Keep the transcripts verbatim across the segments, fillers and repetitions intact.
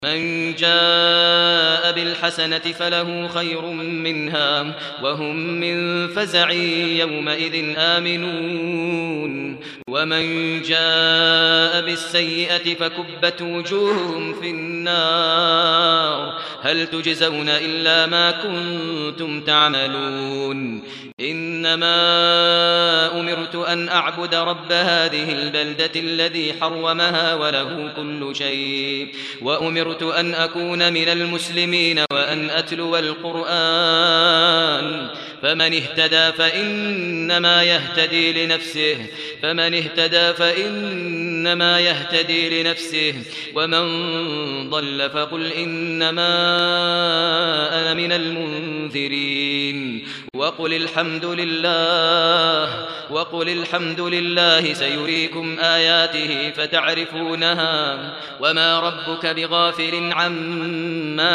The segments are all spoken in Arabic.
من جاء بالحسنة فله خير منها وهم من فزع يومئذ آمنون ومن جاء بالسيئة فكبت وجوههم في النار هل تجزون إلا ما كنتم تعملون إنما أمرت أن أعبد رب هذه البلدة الذي حرمها وله كل شيء وأمرت أن أكون من المسلمين وأن أتلو القرآن فمن اهتدى فإنما يهتدي لنفسه فمن اهتدى فإنما يهتدي لنفسه ومن ضل فقل إنما أنا من المنذرين وقل الحمد لله وقل الحمد لله سيريكم آياته فتعرفونها وما ربك بغافل عما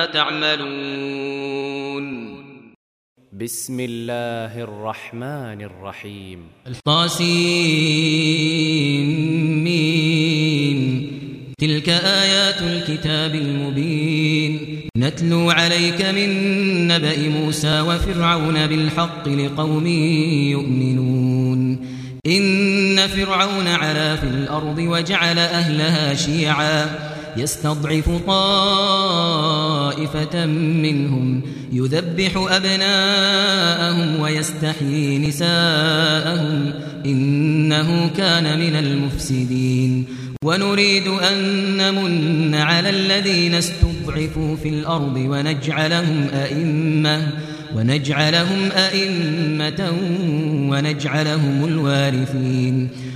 تعملون بسم الله الرحمن الرحيم طاسين تلك آيات الكتاب المبين نتلو عليك من نبأ موسى وفرعون بالحق لقوم يؤمنون إن فرعون علا في الأرض وجعل أهلها شيعا يستضعف طائفة منهم يذبح أبناءهم ويستحيي نساءهم إنه كان من المفسدين ونريد أن نمن على الذين استضعفوا في الأرض ونجعلهم أئمة ونجعلهم أئمة ونجعلهم الوارثين